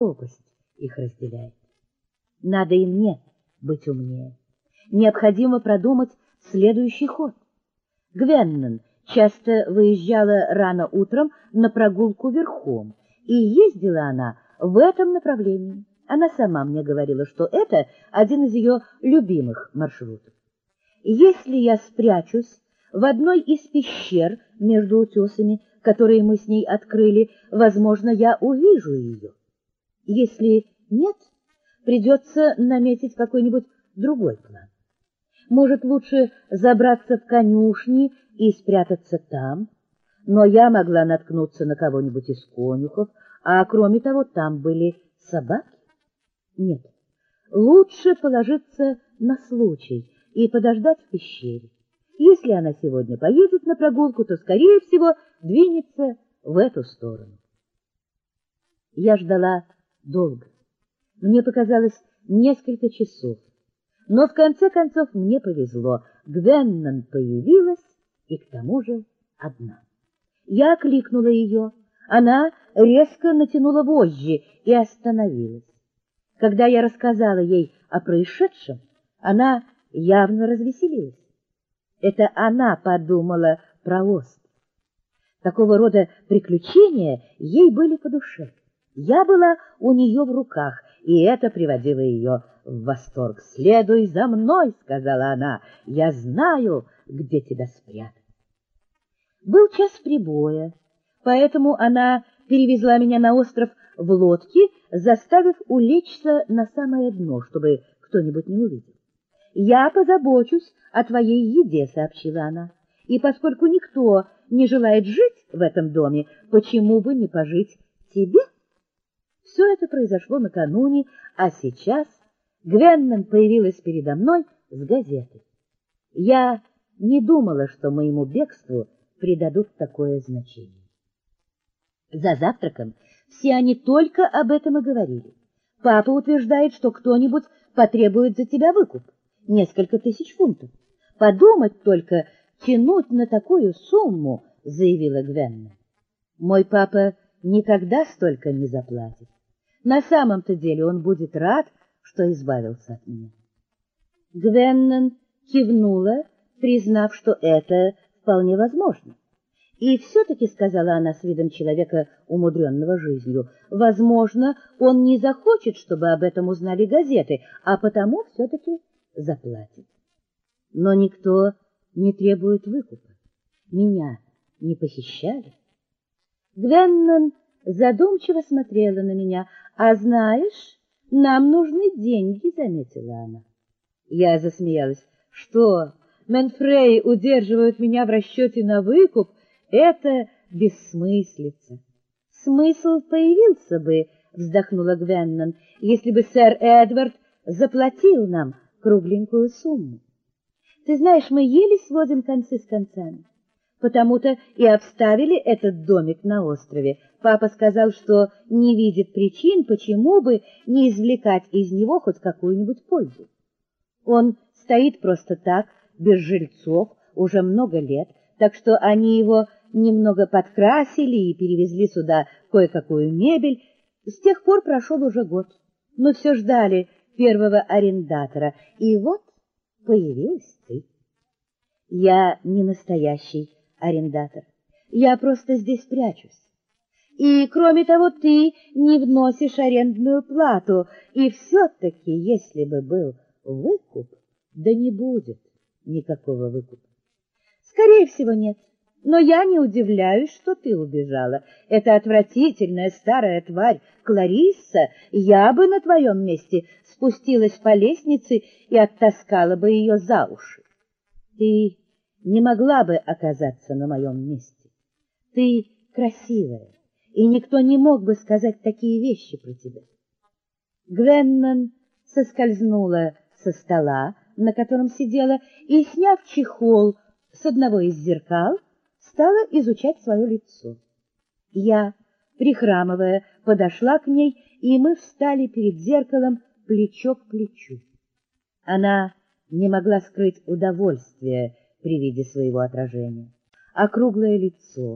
пропасть их разделяет. Надо и мне быть умнее. Необходимо продумать следующий ход. Гвеннон часто выезжала рано утром на прогулку верхом, и ездила она в этом направлении. Она сама мне говорила, что это один из ее любимых маршрутов. Если я спрячусь в одной из пещер между утесами, которые мы с ней открыли, возможно, я увижу ее. Если нет, придется наметить какой-нибудь другой план. Может, лучше забраться в конюшни и спрятаться там, но я могла наткнуться на кого-нибудь из конюхов, а кроме того, там были собаки. Нет, лучше положиться на случай и подождать в пещере. Если она сегодня поедет на прогулку, то, скорее всего, двинется в эту сторону. Я ждала долго. Мне показалось несколько часов. Но в конце концов мне повезло. Гвеннон появилась, и к тому же одна. Я окликнула ее. Она резко натянула вожжи и остановилась. Когда я рассказала ей о происшедшем, она явно развеселилась. Это она подумала про остров. Такого рода приключения ей были по душе. Я была у нее в руках, и это приводило ее в восторг. «Следуй за мной», — сказала она, — «я знаю, где тебя спрятать». Был час прибоя, поэтому она перевезла меня на остров в лодке, заставив улечься на самое дно, чтобы кто-нибудь не увидел. «Я позабочусь о твоей еде», — сообщила она, — «и поскольку никто не желает жить в этом доме, почему бы не пожить тебе?» Все это произошло накануне, а сейчас Гвеннон появилась передо мной с газетой. Я не думала, что моему бегству придадут такое значение. За завтраком все они только об этом и говорили. Папа утверждает, что кто-нибудь потребует за тебя выкуп. Несколько тысяч фунтов. Подумать только, тянуть на такую сумму, заявила Гвеннон. Мой папа никогда столько не заплатит. На самом-то деле он будет рад, что избавился от меня. Гвеннон кивнула, признав, что это вполне возможно. И все-таки, сказала она с видом человека, умудренного жизнью, возможно, он не захочет, чтобы об этом узнали газеты, а потому все-таки заплатит. Но никто не требует выкупа. Меня не похищали. Гвеннон задумчиво смотрела на меня. «А знаешь, нам нужны деньги», — заметила она. Я засмеялась. «Что, Менфрей удерживают меня в расчете на выкуп? Это бессмыслица». «Смысл появился бы», — вздохнула Гвеннон, «если бы сэр Эдвард заплатил нам кругленькую сумму. Ты знаешь, мы еле сводим концы с концами. Потому-то и обставили этот домик на острове. Папа сказал, что не видит причин, почему бы не извлекать из него хоть какую-нибудь пользу. Он стоит просто так, без жильцов, уже много лет, так что они его немного подкрасили и перевезли сюда кое-какую мебель. С тех пор прошел уже год. Мы все ждали первого арендатора, и вот появилась ты. Я не настоящий арендатор. Я просто здесь прячусь. И, кроме того, ты не вносишь арендную плату. И все-таки, если бы был выкуп, да не будет никакого выкупа. Скорее всего, нет. Но я не удивляюсь, что ты убежала. Эта отвратительная старая тварь Кларисса, я бы на твоем месте спустилась по лестнице и оттаскала бы ее за уши. Ты не могла бы оказаться на моем месте. Ты красивая, и никто не мог бы сказать такие вещи про тебя. Гвеннон соскользнула со стола, на котором сидела, и, сняв чехол с одного из зеркал, стала изучать свое лицо. Я, прихрамывая, подошла к ней, и мы встали перед зеркалом плечо к плечу. Она не могла скрыть удовольствия при виде своего отражения. Округлое лицо,